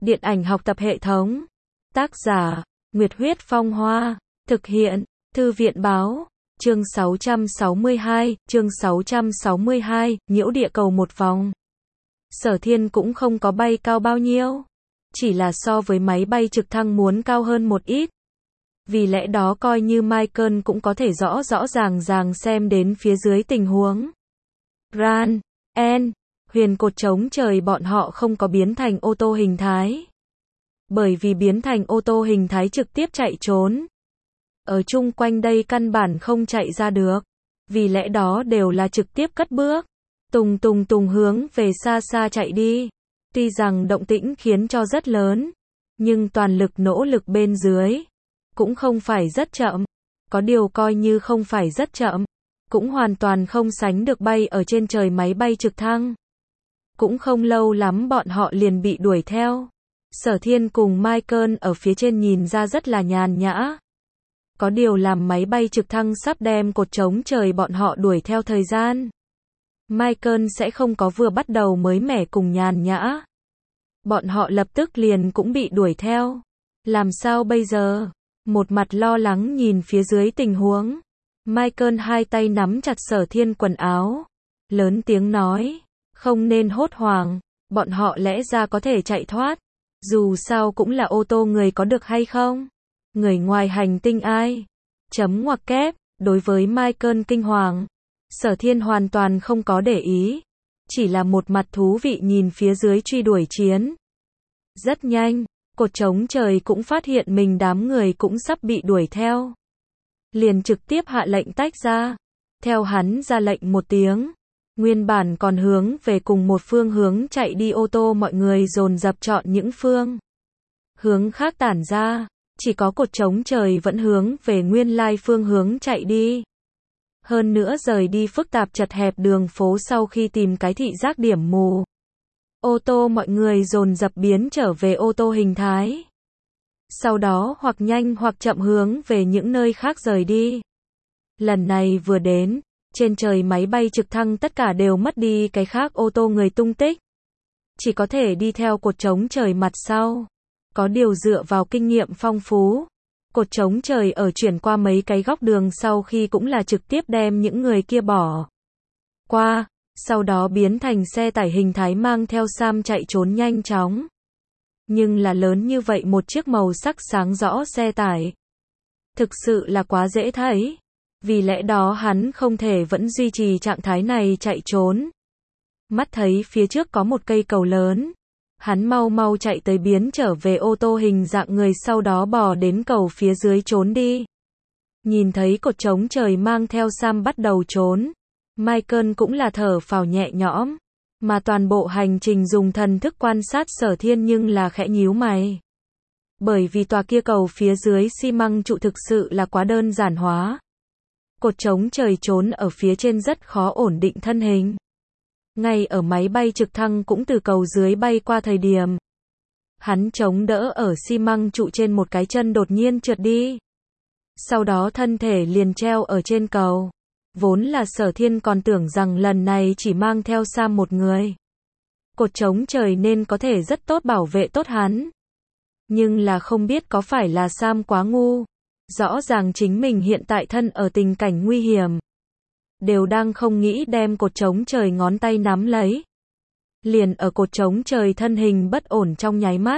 Điện ảnh học tập hệ thống. Tác giả, Nguyệt Huyết Phong Hoa. Thực hiện, Thư viện Báo. Chương 662, nhiễu địa cầu một vòng. Sở Thiên cũng không có bay cao bao nhiêu. Chỉ là so với máy bay trực thăng muốn cao hơn một ít. Vì lẽ đó coi như Michael cũng có thể rõ ràng xem đến phía dưới tình huống. Ran, huyền cột trống trời bọn họ không có biến thành ô tô hình thái. Bởi vì biến thành ô tô hình thái trực tiếp chạy trốn. Ở chung quanh đây căn bản không chạy ra được. Vì lẽ đó đều là trực tiếp cất bước. Tùng hướng về xa chạy đi. Tuy rằng động tĩnh khiến cho rất lớn. Nhưng toàn lực nỗ lực bên dưới. Cũng không phải rất chậm. Có điều coi như không phải rất chậm. Cũng hoàn toàn không sánh được bay ở trên trời máy bay trực thăng. Cũng không lâu lắm bọn họ liền bị đuổi theo. Sở Thiên cùng Michael ở phía trên nhìn ra rất là nhàn nhã. Có điều làm máy bay trực thăng sắp đem cột trống trời bọn họ đuổi theo thời gian. Michael sẽ không có vừa bắt đầu mới mẻ cùng nhàn nhã. Bọn họ lập tức liền cũng bị đuổi theo. Làm sao bây giờ? Một mặt lo lắng nhìn phía dưới tình huống. Michael hai tay nắm chặt Sở Thiên quần áo. Lớn tiếng nói. Không nên hốt hoảng. Bọn họ lẽ ra có thể chạy thoát. Dù sao cũng là ô tô người có được hay không? Người ngoài hành tinh ai? Chấm ngoặc kép. Đối với Michael kinh hoàng. Sở Thiên hoàn toàn không có để ý. Chỉ là một mặt thú vị nhìn phía dưới truy đuổi chiến. Rất nhanh. Cột trống trời cũng phát hiện mình đám người cũng sắp bị đuổi theo. Liền trực tiếp hạ lệnh tách ra. Theo hắn ra lệnh một tiếng. Nguyên bản còn hướng về cùng một phương hướng chạy đi ô tô mọi người dồn dập chọn những phương hướng khác tản ra. Chỉ có cột trống trời vẫn hướng về nguyên lai phương hướng chạy đi. Hơn nữa rời đi phức tạp chật hẹp đường phố sau khi tìm cái thị giác điểm mù. Ô tô mọi người dồn dập biến trở về ô tô hình thái. Sau đó hoặc nhanh hoặc chậm hướng về những nơi khác rời đi. Lần này vừa đến, trên trời máy bay trực thăng tất cả đều mất đi cái khác ô tô người tung tích. Chỉ có thể đi theo cột trống trời mặt sau. Có điều dựa vào kinh nghiệm phong phú. Cột trống trời ở chuyển qua mấy cái góc đường sau khi cũng là trực tiếp đem những người kia bỏ qua. Sau đó biến thành xe tải hình thái mang theo Sam chạy trốn nhanh chóng. Nhưng là lớn như vậy một chiếc màu sắc sáng rõ xe tải. Thực sự là quá dễ thấy. Vì lẽ đó hắn không thể vẫn duy trì trạng thái này chạy trốn. Mắt thấy phía trước có một cây cầu lớn. Hắn mau chạy tới biến trở về ô tô hình dạng người sau đó bò đến cầu phía dưới trốn đi. Nhìn thấy cột trống trời mang theo Sam bắt đầu trốn. Michael cũng là thở phào nhẹ nhõm. Mà toàn bộ hành trình dùng thần thức quan sát Sở Thiên nhưng là khẽ nhíu mày. Bởi vì tòa kia cầu phía dưới xi măng trụ thực sự là quá đơn giản hóa. Cột trống trời trốn ở phía trên rất khó ổn định thân hình. Ngay ở máy bay trực thăng cũng từ cầu dưới bay qua thời điểm. Hắn chống đỡ ở xi măng trụ trên một cái chân đột nhiên trượt đi. Sau đó thân thể liền treo ở trên cầu. Vốn là Sở Thiên còn tưởng rằng lần này chỉ mang theo Sam một người. Cột trống trời nên có thể rất tốt bảo vệ tốt hắn. Nhưng là không biết có phải là Sam quá ngu. Rõ ràng chính mình hiện tại thân ở tình cảnh nguy hiểm. Đều đang không nghĩ đem cột trống trời ngón tay nắm lấy. Liền ở cột trống trời thân hình bất ổn trong nháy mắt.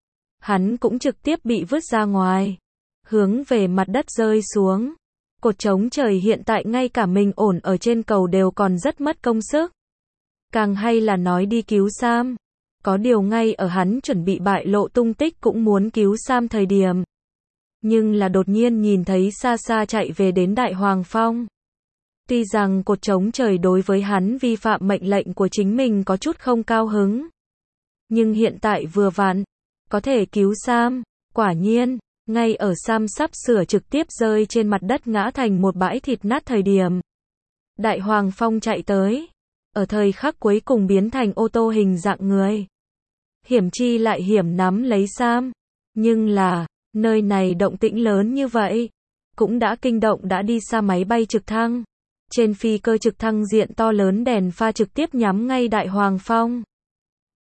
Hắn cũng trực tiếp bị vứt ra ngoài. Hướng về mặt đất rơi xuống. Cột trống trời hiện tại ngay cả mình ổn ở trên cầu đều còn rất mất công sức. Càng hay là nói đi cứu Sam. Có điều ngay ở hắn chuẩn bị bại lộ tung tích cũng muốn cứu Sam thời điểm. Nhưng là đột nhiên nhìn thấy xa chạy về đến Đại Hoàng Phong. Tuy rằng cột trống trời đối với hắn vi phạm mệnh lệnh của chính mình có chút không cao hứng. Nhưng hiện tại vừa vặn, có thể cứu Sam. Quả nhiên, ngay ở Sam sắp sửa trực tiếp rơi trên mặt đất ngã thành một bãi thịt nát thời điểm. Đại Hoàng Phong chạy tới. Ở thời khắc cuối cùng biến thành ô tô hình dạng người. Hiểm chi lại hiểm nắm lấy Sam. Nhưng là, nơi này động tĩnh lớn như vậy. Cũng đã kinh động đã đi xa máy bay trực thăng. Trên phi cơ trực thăng diện to lớn đèn pha trực tiếp nhắm ngay Đại Hoàng Phong.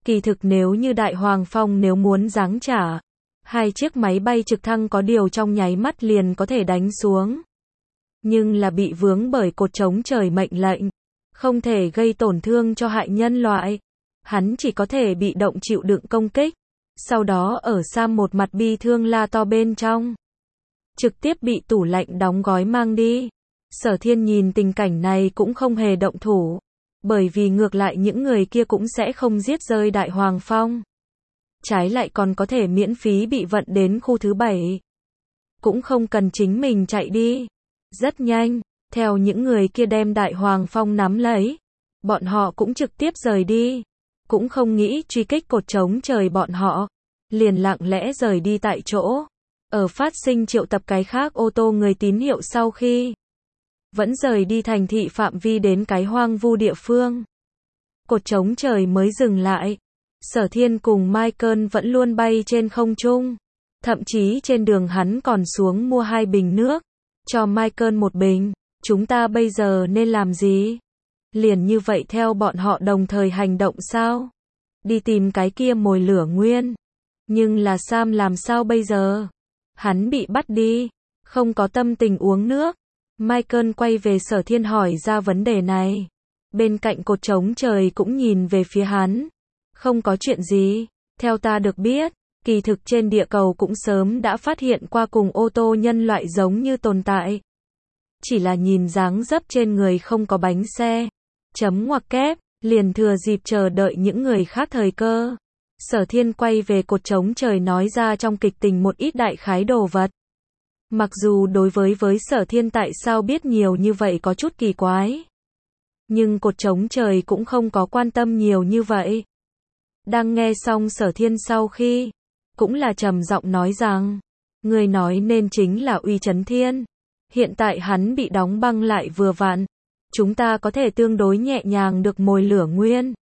Kỳ thực nếu như Đại Hoàng Phong nếu muốn giáng trả, hai chiếc máy bay trực thăng có điều trong nháy mắt liền có thể đánh xuống. Nhưng là bị vướng bởi cột chống trời mệnh lệnh, không thể gây tổn thương cho hại nhân loại. Hắn chỉ có thể bị động chịu đựng công kích. Sau đó ở Sam một mặt bi thương la to bên trong. Trực tiếp bị tủ lạnh đóng gói mang đi. Sở Thiên nhìn tình cảnh này cũng không hề động thủ. Bởi vì ngược lại những người kia cũng sẽ không giết rơi Đại Hoàng Phong. Trái lại còn có thể miễn phí bị vận đến khu thứ 7. Cũng không cần chính mình chạy đi. Rất nhanh, theo những người kia đem Đại Hoàng Phong nắm lấy. Bọn họ cũng trực tiếp rời đi. Cũng không nghĩ truy kích cột chống trời bọn họ. Liền lặng lẽ rời đi tại chỗ. Ở phát sinh triệu tập cái khác ô tô người tín hiệu sau khi vẫn rời đi thành thị phạm vi đến cái hoang vu địa phương. Cột chống trời mới dừng lại. Sở Thiên cùng Michael vẫn luôn bay trên không trung. Thậm chí trên đường hắn còn xuống mua 2 bình nước. Cho Michael 1 bình. Chúng ta bây giờ nên làm gì? Liền như vậy theo bọn họ đồng thời hành động sao? Đi tìm cái kia mồi lửa nguyên. Nhưng là Sam làm sao bây giờ? Hắn bị bắt đi. Không có tâm tình uống nước. Michael quay về Sở Thiên hỏi ra vấn đề này. Bên cạnh cột chống trời cũng nhìn về phía hắn. Không có chuyện gì. Theo ta được biết, kỳ thực trên địa cầu cũng sớm đã phát hiện qua cùng ô tô nhân loại giống như tồn tại. Chỉ là nhìn dáng dấp trên người không có bánh xe. Chấm ngoặc kép, liền thừa dịp chờ đợi những người khác thời cơ. Sở Thiên quay về cột chống trời nói ra trong kịch tình một ít đại khái đồ vật. Mặc dù đối với Sở Thiên tại sao biết nhiều như vậy có chút kỳ quái. Nhưng cột chống trời cũng không có quan tâm nhiều như vậy. Đang nghe xong Sở Thiên sau khi, cũng là trầm giọng nói rằng, người nói nên chính là Uy Chấn Thiên. Hiện tại hắn bị đóng băng lại vừa vặn. Chúng ta có thể tương đối nhẹ nhàng được mồi lửa nguyên.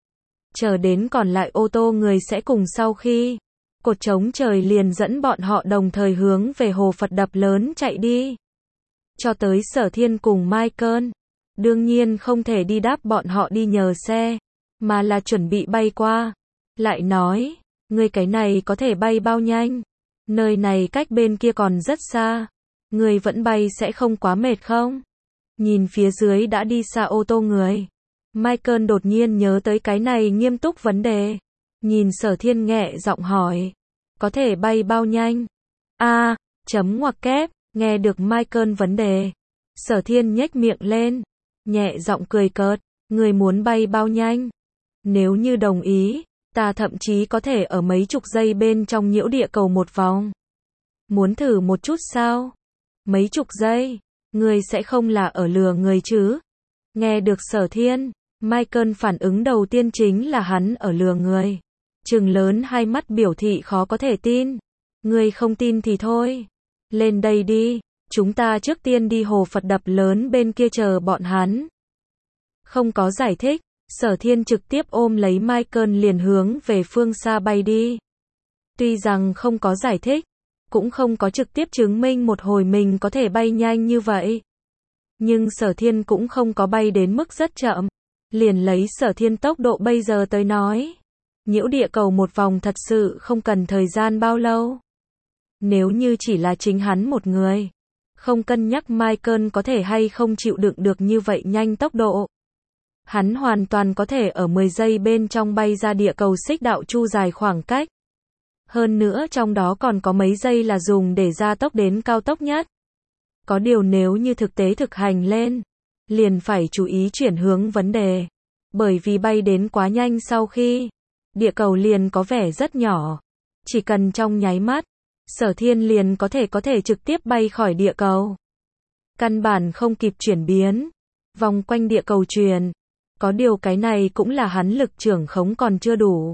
Chờ đến còn lại ô tô người sẽ cùng sau khi cột chống trời liền dẫn bọn họ đồng thời hướng về hồ Phật đập lớn chạy đi. Cho tới Sở Thiên cùng Michael. Đương nhiên không thể đi đáp bọn họ đi nhờ xe, mà là chuẩn bị bay qua. Lại nói, ngươi cái này có thể bay bao nhanh? Nơi này cách bên kia còn rất xa. Ngươi vẫn bay sẽ không quá mệt không? Nhìn phía dưới đã đi xa ô tô người. Michael đột nhiên nhớ tới cái này nghiêm túc vấn đề. Nhìn Sở Thiên nhẹ giọng hỏi. Có thể bay bao nhanh? Chấm ngoặc kép, nghe được Michael vấn đề. Sở Thiên nhếch miệng lên. Nhẹ giọng cười cợt. Người muốn bay bao nhanh? Nếu như đồng ý, ta thậm chí có thể ở mấy chục giây bên trong nhiễu địa cầu một vòng. Muốn thử một chút sao? Mấy chục giây? Người sẽ không là ở lừa người chứ? Nghe được Sở Thiên, Michael phản ứng đầu tiên chính là hắn ở lừa người. Trừng lớn hai mắt biểu thị khó có thể tin. Người không tin thì thôi. Lên đây đi, chúng ta trước tiên đi hồ Phật đập lớn bên kia chờ bọn hắn. Không có giải thích, Sở Thiên trực tiếp ôm lấy Michael liền hướng về phương xa bay đi. Tuy rằng không có giải thích, cũng không có trực tiếp chứng minh một hồi mình có thể bay nhanh như vậy. Nhưng Sở Thiên cũng không có bay đến mức rất chậm. Liền lấy Sở Thiên tốc độ bây giờ tới nói. Nhiễu địa cầu một vòng thật sự không cần thời gian bao lâu. Nếu như chỉ là chính hắn một người, không cân nhắc Michael có thể hay không chịu đựng được như vậy nhanh tốc độ. Hắn hoàn toàn có thể ở 10 giây bên trong bay ra địa cầu xích đạo chu dài khoảng cách. Hơn nữa trong đó còn có mấy giây là dùng để gia tốc đến cao tốc nhất. Có điều nếu như thực tế thực hành lên, liền phải chú ý chuyển hướng vấn đề. Bởi vì bay đến quá nhanh sau khi, địa cầu liền có vẻ rất nhỏ. Chỉ cần trong nháy mắt, Sở Thiên liền có thể trực tiếp bay khỏi địa cầu. Căn bản không kịp chuyển biến, vòng quanh địa cầu truyền. Có điều cái này cũng là hắn lực trưởng khống còn chưa đủ.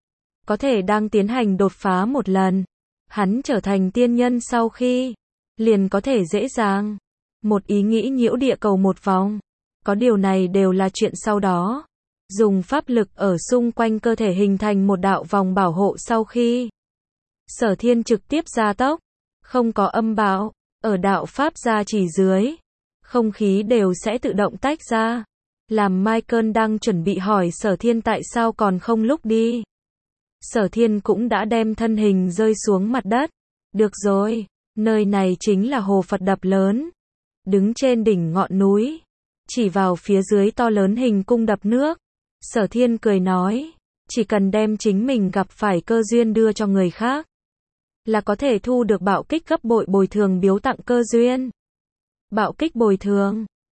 Có thể đang tiến hành đột phá một lần. Hắn trở thành tiên nhân sau khi, liền có thể dễ dàng. Một ý nghĩ nhiễu địa cầu một vòng. Có điều này đều là chuyện sau đó. Dùng pháp lực ở xung quanh cơ thể hình thành một đạo vòng bảo hộ sau khi. Sở Thiên trực tiếp gia tốc. Không có âm bão. Ở đạo pháp gia chỉ dưới. Không khí đều sẽ tự động tách ra. làm Michael đang chuẩn bị hỏi Sở Thiên tại sao còn không lúc đi. Sở Thiên cũng đã đem thân hình rơi xuống mặt đất. Được rồi, nơi này chính là hồ Phật đập lớn. Đứng trên đỉnh ngọn núi, chỉ vào phía dưới to lớn hình cung đập nước. Sở Thiên cười nói, chỉ cần đem chính mình gặp phải cơ duyên đưa cho người khác, là có thể thu được bạo kích gấp bội bồi thường biếu tặng cơ duyên. Bạo kích bồi thường.